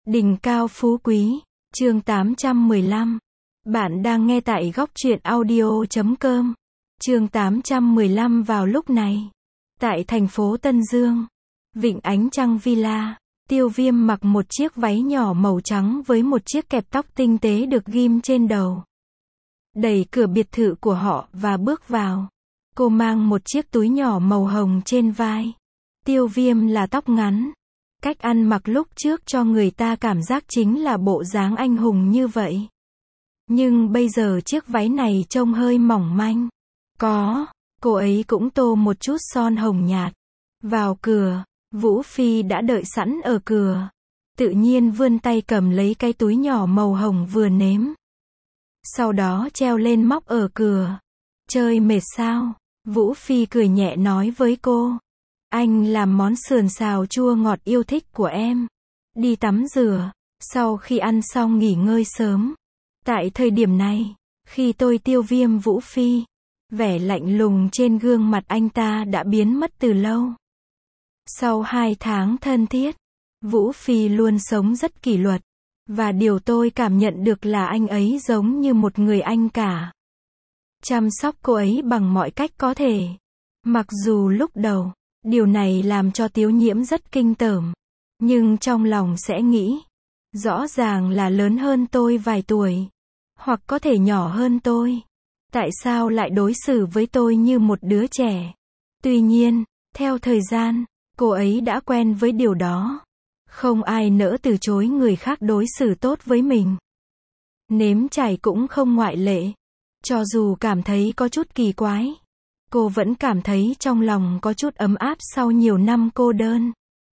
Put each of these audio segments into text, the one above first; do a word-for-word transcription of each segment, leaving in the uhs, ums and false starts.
Đỉnh cao phú quý, chương tám trăm mười lăm. Bạn đang nghe tại góc truyện audio chấm com. Chương tám trăm mười lăm vào lúc này. Tại thành phố Tân Dương, Vịnh Ánh Trăng Villa, Tiêu Viêm mặc một chiếc váy nhỏ màu trắng với một chiếc kẹp tóc tinh tế được ghim trên đầu. Đẩy cửa biệt thự của họ và bước vào. Cô mang một chiếc túi nhỏ màu hồng trên vai. Tiêu Viêm là tóc ngắn. Cách ăn mặc lúc trước cho người ta cảm giác chính là bộ dáng anh hùng như vậy. Nhưng bây giờ chiếc váy này trông hơi mỏng manh. Có, cô ấy cũng tô một chút son hồng nhạt. Vào cửa, Vũ Phi đã đợi sẵn ở cửa. Tự nhiên vươn tay cầm lấy cái túi nhỏ màu hồng vừa nếm. Sau đó treo lên móc ở cửa. Chơi mệt sao? Vũ Phi cười nhẹ nói với cô. Anh làm món sườn xào chua ngọt yêu thích của em. Đi tắm rửa, sau khi ăn xong nghỉ ngơi sớm. Tại thời điểm này, khi tôi Tiêu Viêm Vũ Phi, vẻ lạnh lùng trên gương mặt anh ta đã biến mất từ lâu. Sau hai tháng thân thiết, Vũ Phi luôn sống rất kỷ luật. Và điều tôi cảm nhận được là anh ấy giống như một người anh cả. Chăm sóc cô ấy bằng mọi cách có thể. Mặc dù lúc đầu, điều này làm cho Tiếu Nhiễm rất kinh tởm. Nhưng trong lòng sẽ nghĩ, rõ ràng là lớn hơn tôi vài tuổi. Hoặc có thể nhỏ hơn tôi. Tại sao lại đối xử với tôi như một đứa trẻ? Tuy nhiên, theo thời gian, cô ấy đã quen với điều đó. Không ai nỡ từ chối người khác đối xử tốt với mình. Nếm trải cũng không ngoại lệ. Cho dù cảm thấy có chút kỳ quái, cô vẫn cảm thấy trong lòng có chút ấm áp sau nhiều năm cô đơn.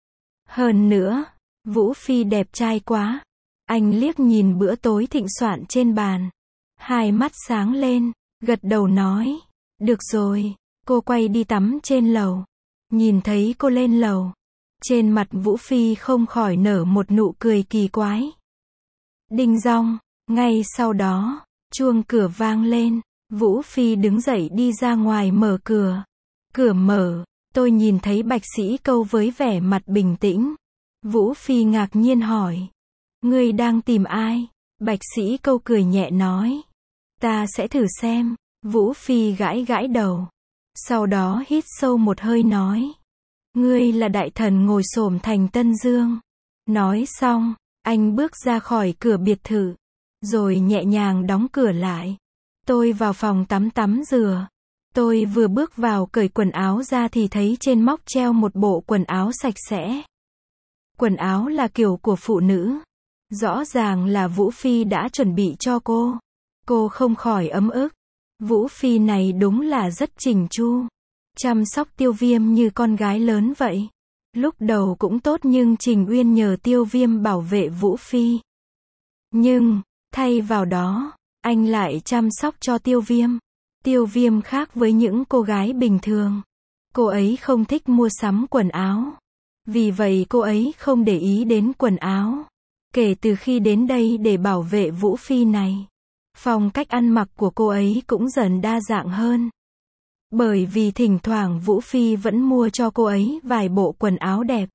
Hơn nữa, Vũ Phi đẹp trai quá. Anh liếc nhìn bữa tối thịnh soạn trên bàn. Hai mắt sáng lên, gật đầu nói. Được rồi, cô quay đi tắm trên lầu. Nhìn thấy cô lên lầu. Trên mặt Vũ Phi không khỏi nở một nụ cười kỳ quái. Đinh dong, ngay sau đó, chuông cửa vang lên. Vũ Phi đứng dậy đi ra ngoài mở cửa. Cửa mở, tôi nhìn thấy Bạch Sĩ Câu với vẻ mặt bình tĩnh. Vũ Phi ngạc nhiên hỏi. Ngươi đang tìm ai? Bạch Sĩ Câu cười nhẹ nói. Ta sẽ thử xem. Vũ Phi gãi gãi đầu. Sau đó hít sâu một hơi nói. Ngươi là đại thần ngồi xổm thành Tân Dương. Nói xong, anh bước ra khỏi cửa biệt thự. Rồi nhẹ nhàng đóng cửa lại. Tôi vào phòng tắm tắm rửa. Tôi vừa bước vào cởi quần áo ra thì thấy trên móc treo một bộ quần áo sạch sẽ. Quần áo là kiểu của phụ nữ. Rõ ràng là Vũ Phi đã chuẩn bị cho cô. Cô không khỏi ấm ức. Vũ Phi này đúng là rất chỉnh chu. Chăm sóc Tiêu Viêm như con gái lớn vậy. Lúc đầu cũng tốt nhưng Trình Uyên nhờ Tiêu Viêm bảo vệ Vũ Phi. Nhưng, thay vào đó, anh lại chăm sóc cho Tiêu Viêm. Tiêu Viêm khác với những cô gái bình thường. Cô ấy không thích mua sắm quần áo. Vì vậy cô ấy không để ý đến quần áo. Kể từ khi đến đây để bảo vệ Vũ Phi này, phong cách ăn mặc của cô ấy cũng dần đa dạng hơn. Bởi vì thỉnh thoảng Vũ Phi vẫn mua cho cô ấy vài bộ quần áo đẹp.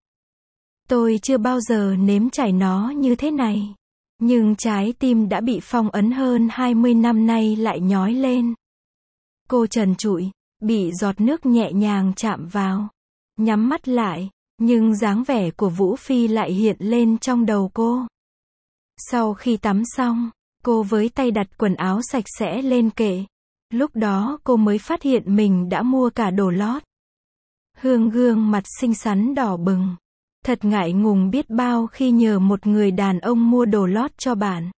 Tôi chưa bao giờ nếm trải nó như thế này. Nhưng trái tim đã bị phong ấn hơn hai mươi năm nay lại nhói lên. Cô trần trụi, bị giọt nước nhẹ nhàng chạm vào. Nhắm mắt lại, nhưng dáng vẻ của Vũ Phi lại hiện lên trong đầu cô. Sau khi tắm xong, cô với tay đặt quần áo sạch sẽ lên kệ. Lúc đó cô mới phát hiện mình đã mua cả đồ lót. Hương gương mặt xinh xắn đỏ bừng. Thật ngại ngùng biết bao khi nhờ một người đàn ông mua đồ lót cho bạn.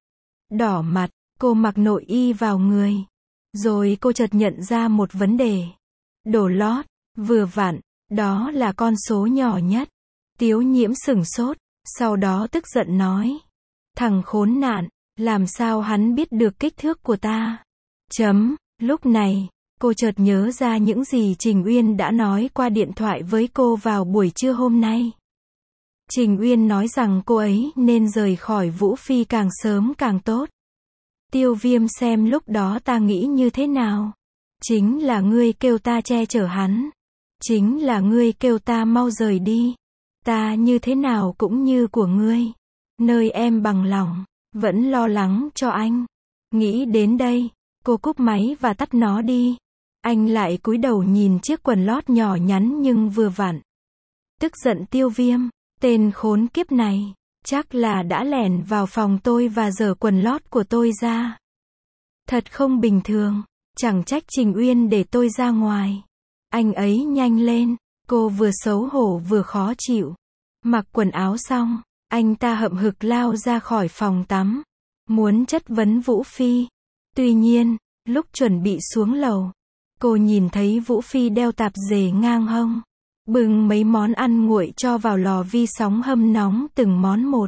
Đỏ mặt, cô mặc nội y vào người. Rồi cô chợt nhận ra một vấn đề. Đồ lót, vừa vặn, đó là con số nhỏ nhất. Tiếu Nhiễm sửng sốt, sau đó tức giận nói. Thằng khốn nạn, làm sao hắn biết được kích thước của ta? Chấm, lúc này, cô chợt nhớ ra những gì Trình Uyên đã nói qua điện thoại với cô vào buổi trưa hôm nay. Trình Uyên nói rằng cô ấy nên rời khỏi Vũ Phi càng sớm càng tốt. Tiêu Viêm xem lúc đó ta nghĩ như thế nào? Chính là ngươi kêu ta che chở hắn. Chính là ngươi kêu ta mau rời đi. Ta như thế nào cũng như của ngươi. nơi em bằng lòng, vẫn lo lắng cho anh. Nghĩ đến đây, cô cúp máy và tắt nó đi. Anh lại cúi đầu nhìn chiếc quần lót nhỏ nhắn nhưng vừa vặn. Tức giận Tiêu Viêm, tên khốn kiếp này, chắc là đã lẻn vào phòng tôi và giở quần lót của tôi ra. Thật không bình thường, chẳng trách Trình Uyên để tôi ra ngoài. Anh ấy nhanh lên, cô vừa xấu hổ vừa khó chịu. Mặc quần áo xong, anh ta hậm hực lao ra khỏi phòng tắm, muốn chất vấn Vũ Phi. Tuy nhiên, lúc chuẩn bị xuống lầu, cô nhìn thấy Vũ Phi đeo tạp dề ngang hông, bưng mấy món ăn nguội cho vào lò vi sóng hâm nóng từng món một.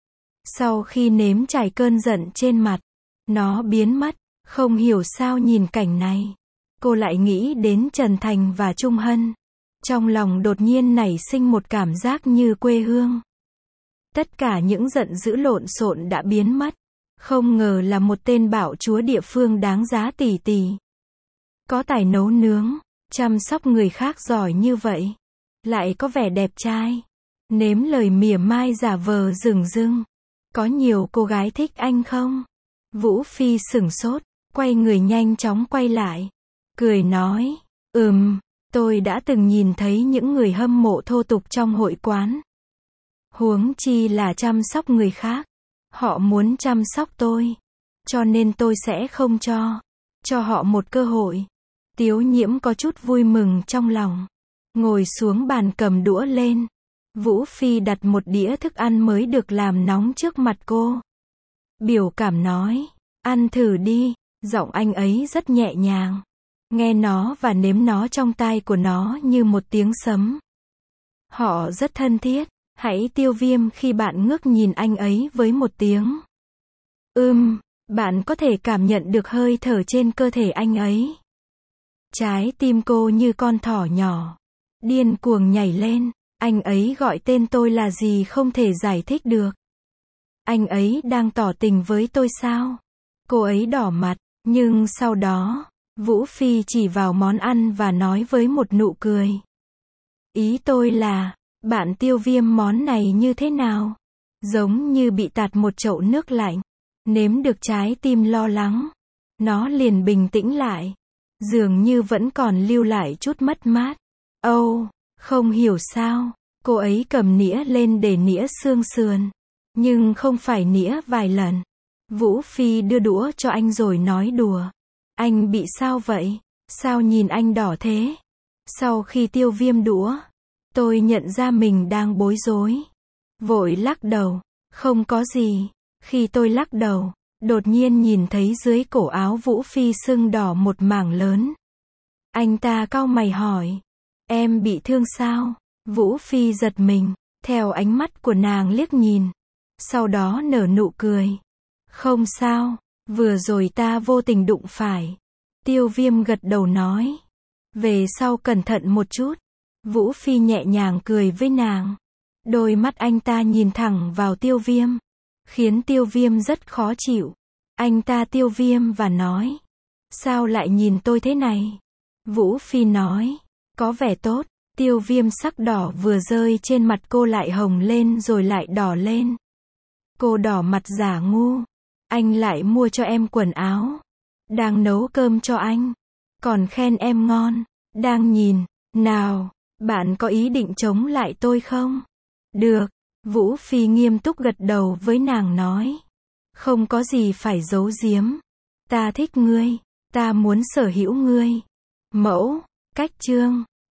Sau khi nếm trải cơn giận trên mặt, nó biến mất. Không hiểu sao nhìn cảnh này, cô lại nghĩ đến Trần Thành và Trung Hân. Trong lòng đột nhiên nảy sinh một cảm giác như quê hương. Tất cả những giận dữ lộn xộn đã biến mất. Không ngờ là một tên bạo chúa địa phương đáng giá tỷ tỷ. Có tài nấu nướng, chăm sóc người khác giỏi như vậy. Lại có vẻ đẹp trai. Nếm lời mỉa mai giả vờ rừng rưng. Có nhiều cô gái thích anh không? Vũ Phi sửng sốt, quay người nhanh chóng quay lại. Cười nói, ừm, tôi đã từng nhìn thấy những người hâm mộ thô tục trong hội quán. Huống chi là chăm sóc người khác. Họ muốn chăm sóc tôi. Cho nên tôi sẽ không cho. Cho họ một cơ hội. Tiếu Nhiễm có chút vui mừng trong lòng. Ngồi xuống bàn cầm đũa lên. Vũ Phi đặt một đĩa thức ăn mới được làm nóng trước mặt cô. Biểu cảm nói, ăn thử đi. Giọng anh ấy rất nhẹ nhàng. Nghe nó và nếm nó trong tai của nó như một tiếng sấm. Họ rất thân thiết. Hãy Tiêu Viêm khi bạn ngước nhìn anh ấy với một tiếng. Ừm, bạn có thể cảm nhận được hơi thở trên cơ thể anh ấy. Trái tim cô như con thỏ nhỏ. Điên cuồng nhảy lên. Anh ấy gọi tên tôi là gì không thể giải thích được. Anh ấy đang tỏ tình với tôi sao? Cô ấy đỏ mặt, nhưng sau đó, Vũ Phi chỉ vào món ăn và nói với một nụ cười. Ý tôi là, bạn Tiêu Viêm món này như thế nào? Giống như bị tạt một chậu nước lạnh. Nếm được trái tim lo lắng. Nó liền bình tĩnh lại. Dường như vẫn còn lưu lại chút mất mát. Âu, oh, không hiểu sao, cô ấy cầm nĩa lên để nĩa xương sườn. Nhưng không phải nĩa vài lần. Vũ Phi đưa đũa cho anh rồi nói đùa. Anh bị sao vậy? Sao nhìn anh đỏ thế? Sau khi Tiêu Viêm đũa, tôi nhận ra mình đang bối rối. Vội lắc đầu. Không có gì. Khi tôi lắc đầu, đột nhiên nhìn thấy dưới cổ áo Vũ Phi sưng đỏ một mảng lớn. Anh ta cau mày hỏi. Em bị thương sao? Vũ Phi giật mình, theo ánh mắt của nàng liếc nhìn. Sau đó nở nụ cười. Không sao, vừa rồi ta vô tình đụng phải. Tiêu Viêm gật đầu nói. Về sau cẩn thận một chút. Vũ Phi nhẹ nhàng cười với nàng. Đôi mắt anh ta nhìn thẳng vào Tiêu Viêm. Khiến Tiêu Viêm rất khó chịu. Anh ta Tiêu Viêm và nói. Sao lại nhìn tôi thế này? Vũ Phi nói. Có vẻ tốt. Tiêu Viêm sắc đỏ vừa rơi trên mặt cô lại hồng lên rồi lại đỏ lên. Cô đỏ mặt giả ngu. Anh lại mua cho em quần áo. Đang nấu cơm cho anh. Còn khen em ngon. Đang nhìn. Nào, bạn có ý định chống lại tôi không? Được. Vũ Phi nghiêm túc gật đầu với nàng nói. Không có gì phải giấu giếm. Ta thích ngươi. Ta muốn sở hữu ngươi. Mẫu, cách chương.